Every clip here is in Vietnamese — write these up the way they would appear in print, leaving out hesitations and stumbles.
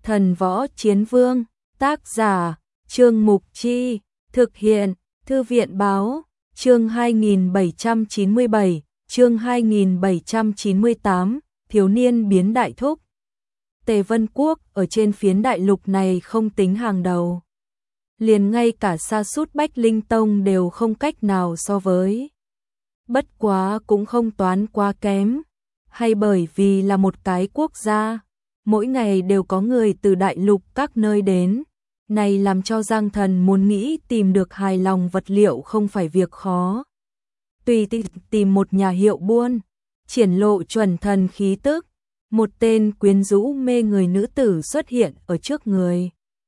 Thần Võ Chiến Vương, tác giả, Trương Mục Chi, thực hiện, Thư viện Báo, chương 2797, chương 2798, thiếu niên biến đại thúc. Tề Vân Quốc ở trên phiến đại lục này không tính hàng đầu. Liền ngay cả sa sút Bách Linh Tông đều không cách nào so với. Bất quá cũng không toán quá kém, hay bởi vì là một cái quốc gia, mỗi ngày đều có người từ đại lục các nơi đến, này làm cho Giang Thần muốn nghĩ tìm được hài lòng vật liệu không phải việc khó. Tùy tìm một nhà hiệu buôn, triển lộ chuẩn thần khí tức, một tên quyến rũ mê người nữ tử xuất hiện ở trước người.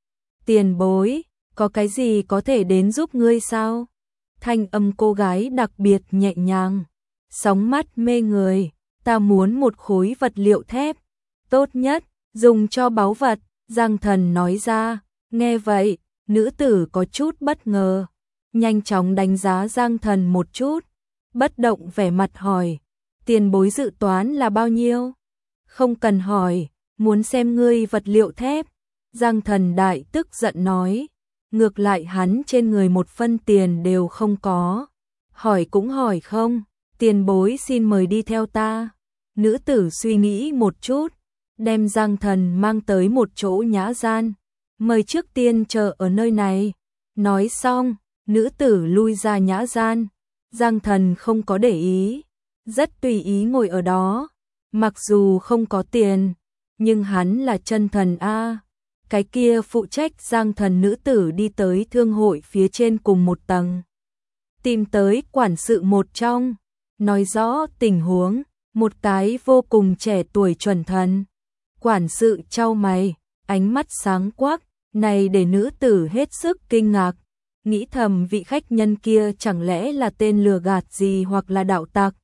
Tiền bối, có cái gì có thể đến giúp ngươi sao? Thanh âm cô gái đặc biệt nhẹ nhàng, sóng mắt mê người, ta muốn một khối vật liệu thép, tốt nhất, dùng cho báu vật, Giang Thần nói ra. Nghe vậy, nữ tử có chút bất ngờ, nhanh chóng đánh giá Giang Thần một chút, bất động vẻ mặt hỏi, tiền bối dự toán là bao nhiêu? Không cần hỏi, muốn xem ngươi vật liệu thép. Giang Thần đại tức giận nói, ngược lại hắn trên người một phân tiền đều không có. Hỏi cũng hỏi không, tiền bối xin mời đi theo ta. Nữ tử suy nghĩ một chút, đem Giang Thần mang tới một chỗ nhã gian. Mời trước tiên chờ ở nơi này. Nói xong, nữ tử lui ra nhã gian. Giang Thần không có để ý, rất tùy ý ngồi ở đó. Mặc dù không có tiền, nhưng hắn là chân thần a. Cái kia phụ trách Giang Thần nữ tử đi tới thương hội phía trên cùng một tầng. Tìm tới quản sự một trong, nói rõ tình huống, một cái vô cùng trẻ tuổi chuẩn thần. Quản sự chau mày, ánh mắt sáng quắc, này để nữ tử hết sức kinh ngạc, nghĩ thầm vị khách nhân kia chẳng lẽ là tên lừa gạt gì hoặc là đạo tặc.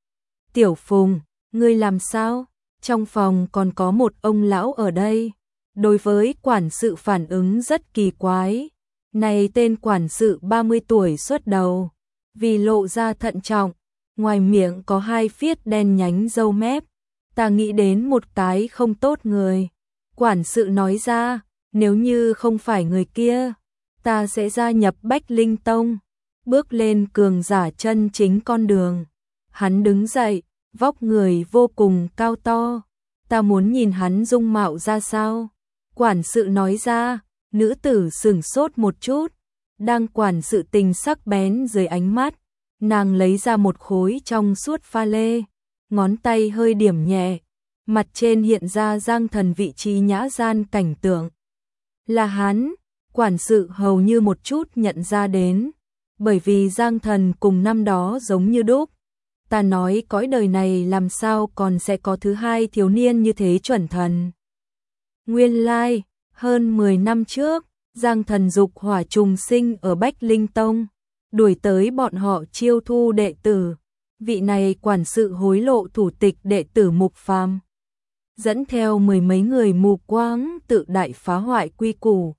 Tiểu Phùng, ngươi làm sao? Trong phòng còn có một ông lão ở đây. Đối với quản sự phản ứng rất kỳ quái. Này tên quản sự 30 tuổi xuất đầu, vì lộ ra thận trọng, ngoài miệng có hai phiết đen nhánh râu mép. Ta nghĩ đến một cái không tốt người. Quản sự nói ra, nếu như không phải người kia, ta sẽ gia nhập Bách Linh Tông, bước lên cường giả chân chính con đường. Hắn đứng dậy, vóc người vô cùng cao to, ta muốn nhìn hắn dung mạo ra sao. Quản sự nói ra, nữ tử sửng sốt một chút, đang quản sự tình sắc bén dưới ánh mắt, nàng lấy ra một khối trong suốt pha lê, ngón tay hơi điểm nhẹ, mặt trên hiện ra Giang Thần vị trí nhã gian cảnh tượng. Là hắn, quản sự hầu như một chút nhận ra đến, bởi vì Giang Thần cùng năm đó giống như đúc. Ta nói cõi đời này làm sao còn sẽ có thứ hai thiếu niên như thế chuẩn thần. Nguyên lai, hơn 10 năm trước, Giang Thần dục hỏa trùng sinh ở Bách Linh Tông, đuổi tới bọn họ chiêu thu đệ tử. Vị này quản sự hối lộ thủ tịch đệ tử Mục Phàm, dẫn theo mười mấy người mù quáng tự đại phá hoại quy củ.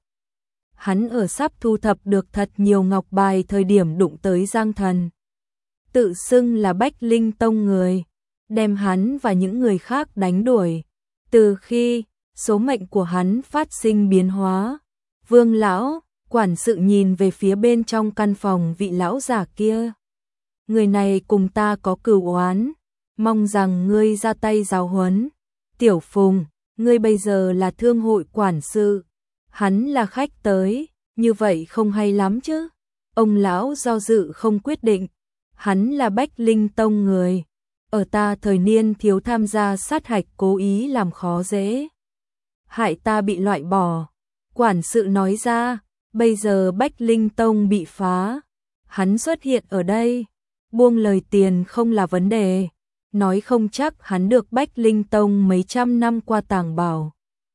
Hắn ở sắp thu thập được thật nhiều ngọc bài thời điểm đụng tới Giang Thần. Tự xưng là Bách Linh Tông người, đem hắn và những người khác đánh đuổi. Từ khi số mệnh của hắn phát sinh biến hóa, Vương lão, quản sự nhìn về phía bên trong căn phòng vị lão giả kia. Người này cùng ta có cửu oán, mong rằng ngươi ra tay giáo huấn. Tiểu Phùng, ngươi bây giờ là thương hội quản sự, hắn là khách tới, như vậy không hay lắm chứ. Ông lão do dự không quyết định, hắn là Bách Linh Tông người, ở ta thời niên thiếu tham gia sát hạch cố ý làm khó dễ, hại ta bị loại bỏ. Quản sự nói ra, bây giờ Bách Linh Tông bị phá, hắn xuất hiện ở đây, buông lời tiền không là vấn đề, nói không chắc hắn được Bách Linh Tông mấy trăm năm qua tàng bảo.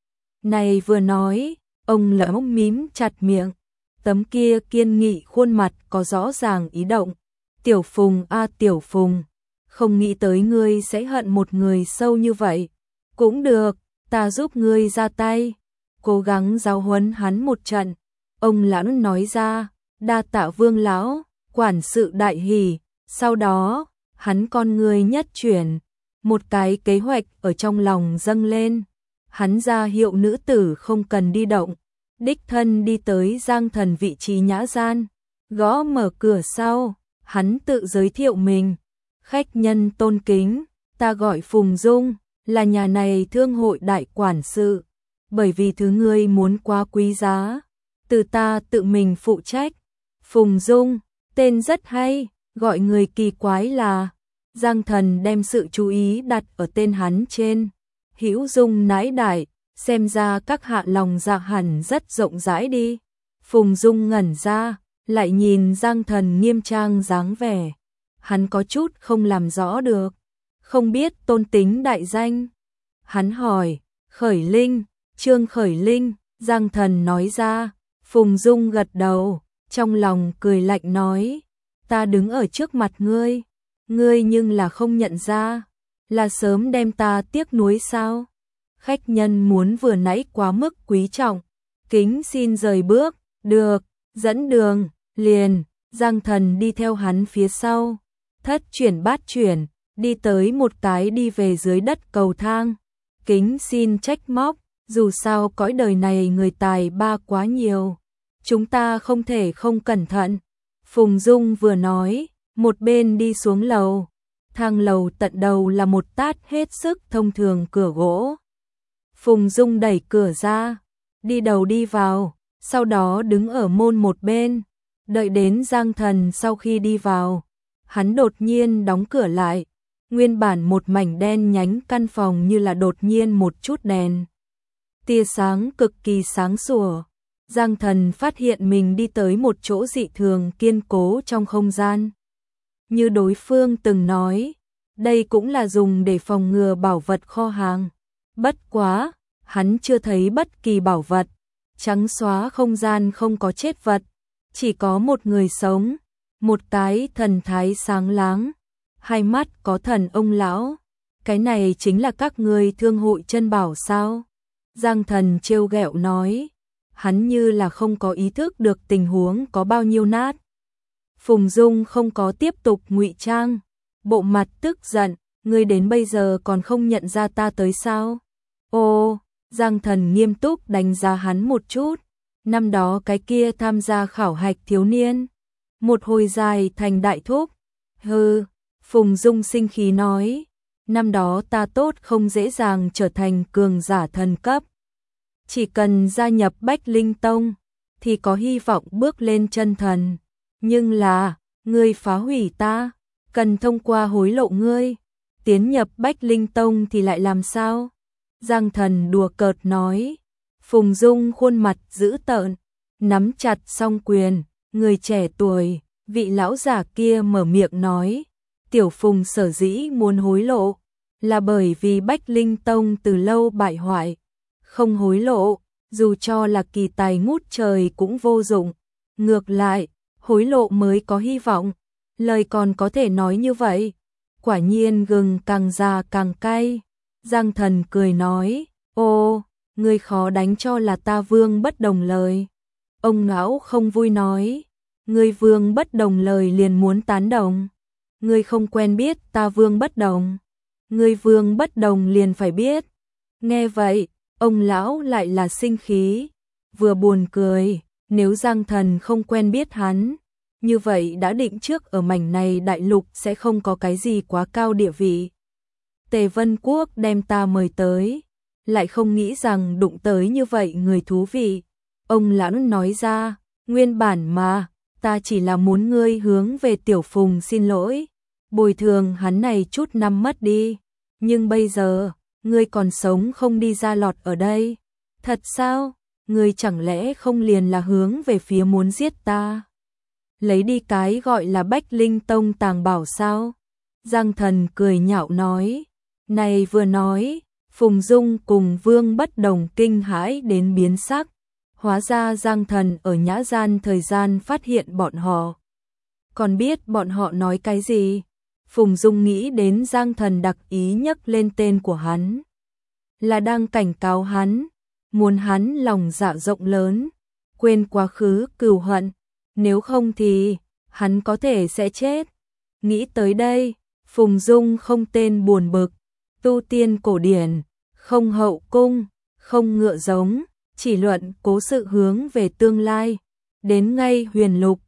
Này vừa nói, ông lão mím chặt miệng, tấm kia kiên nghị khuôn mặt có rõ ràng ý động. Tiểu Phùng a Tiểu Phùng, không nghĩ tới ngươi sẽ hận một người sâu như vậy. Cũng được, ta giúp ngươi ra tay, cố gắng giáo huấn hắn một trận. Ông lão nói ra, đa tạ Vương lão. Quản sự đại hỉ, sau đó, hắn con người nhất chuyển, một cái kế hoạch ở trong lòng dâng lên. hắn ra hiệu nữ tử không cần đi động, đích thân đi tới Giang Thần vị trí nhã gian, gõ mở cửa sau, hắn tự giới thiệu mình, khách nhân tôn kính, ta gọi Phùng Dung, là nhà này thương hội đại quản sự, bởi vì thứ ngươi muốn quá quý giá, từ ta tự mình phụ trách. Phùng Dung, tên rất hay, gọi người kỳ quái là, Giang Thần đem sự chú ý đặt ở tên hắn trên. Hữu Dung nãi đại, xem ra các hạ lòng dạ hẳn rất rộng rãi đi. Phùng Dung ngẩn ra, lại nhìn Giang Thần nghiêm trang dáng vẻ. Hắn có chút không làm rõ được, không biết tôn tính đại danh. Hắn hỏi, Khởi Linh, Trương Khởi Linh, Giang Thần nói ra. Phùng Dung gật đầu, trong lòng cười lạnh nói, ta đứng ở trước mặt ngươi, ngươi nhưng là không nhận ra, là sớm đem ta tiếc nuối sao? Khách nhân muốn vừa nãy quá mức quý trọng, kính xin rời bước, được, dẫn đường, liền, Giang Thần đi theo hắn phía sau, thất chuyển bát chuyển, đi tới một cái đi về dưới đất cầu thang, kính xin trách móc, dù sao cõi đời này người tài ba quá nhiều, chúng ta không thể không cẩn thận. Phùng Dung vừa nói, một bên đi xuống lầu, thang lầu tận đầu là một tát hết sức thông thường cửa gỗ. Phùng Dung đẩy cửa ra, đi đầu đi vào, sau đó đứng ở môn một bên, đợi đến Giang Thần sau khi đi vào, hắn đột nhiên đóng cửa lại, nguyên bản một mảnh đen nhánh căn phòng như là đột nhiên một chút đèn. Tia sáng cực kỳ sáng sủa, Giang Thần phát hiện mình đi tới một chỗ dị thường kiên cố trong không gian. Như đối phương từng nói, đây cũng là dùng để phòng ngừa bảo vật kho hàng. Bất quá, hắn chưa thấy bất kỳ bảo vật, trắng xóa không gian không có chết vật, chỉ có một người sống, một cái thần thái sáng láng, hai mắt có thần ông lão. Cái này chính là các ngươi thương hội chân bảo sao? Giang Thần trêu ghẹo nói, hắn như là không có ý thức được tình huống có bao nhiêu nát. Phùng Dung không có tiếp tục ngụy trang, bộ mặt tức giận, ngươi đến bây giờ còn không nhận ra ta tới sao? Ô, Giang Thần nghiêm túc đánh giá hắn một chút, năm đó cái kia tham gia khảo hạch thiếu niên, một hồi dài thành đại thúc. Hừ, Phùng Dung sinh khí nói, năm đó ta tốt không dễ dàng trở thành cường giả thần cấp. Chỉ cần gia nhập Bách Linh Tông, thì có hy vọng bước lên chân thần. Nhưng là, ngươi phá hủy ta, cần thông qua hối lộ ngươi, tiến nhập Bách Linh Tông thì lại làm sao? Giang Thần đùa cợt nói. Phùng Dung khuôn mặt dữ tợn, nắm chặt song quyền, người trẻ tuổi, vị lão giả kia mở miệng nói, Tiểu Phùng sở dĩ muốn hối lộ, là bởi vì Bách Linh Tông từ lâu bại hoại, không hối lộ, dù cho là kỳ tài ngút trời cũng vô dụng, ngược lại, hối lộ mới có hy vọng. Lời còn có thể nói như vậy, quả nhiên gừng càng già càng cay. Giang Thần cười nói, ô, ngươi khó đánh cho là ta Vương bất đồng lời. Ông lão không vui nói, ngươi Vương bất đồng lời liền muốn tán đồng. Ngươi không quen biết ta Vương bất đồng, ngươi Vương bất đồng liền phải biết. Nghe vậy, ông lão lại là sinh khí, vừa buồn cười, nếu Giang Thần không quen biết hắn, như vậy đã định trước ở mảnh này đại lục sẽ không có cái gì quá cao địa vị. Tề Vân Quốc đem ta mời tới, lại không nghĩ rằng đụng tới như vậy người thú vị. Ông lão nói ra, nguyên bản mà, ta chỉ là muốn ngươi hướng về Tiểu Phùng xin lỗi, bồi thường hắn này chút năm mất đi, nhưng bây giờ, ngươi còn sống không đi ra lọt ở đây. Thật sao? Ngươi chẳng lẽ không liền là hướng về phía muốn giết ta? Lấy đi cái gọi là Bách Linh Tông tàng bảo sao? Giang Thần cười nhạo nói. Này vừa nói, Phùng Dung cùng Vương bất đồng kinh hãi đến biến sắc. Hóa ra Giang Thần ở nhã gian thời gian phát hiện bọn họ. Còn biết bọn họ nói cái gì? Phùng Dung nghĩ đến Giang Thần đặc ý nhắc lên tên của hắn, là đang cảnh cáo hắn, muốn hắn lòng dạ rộng lớn, quên quá khứ cừu hận, nếu không thì hắn có thể sẽ chết. Nghĩ tới đây, Phùng Dung không tên buồn bực, tu tiên cổ điển, không hậu cung, không ngựa giống, chỉ luận cố sự hướng về tương lai. Đến ngay Huyền Lục,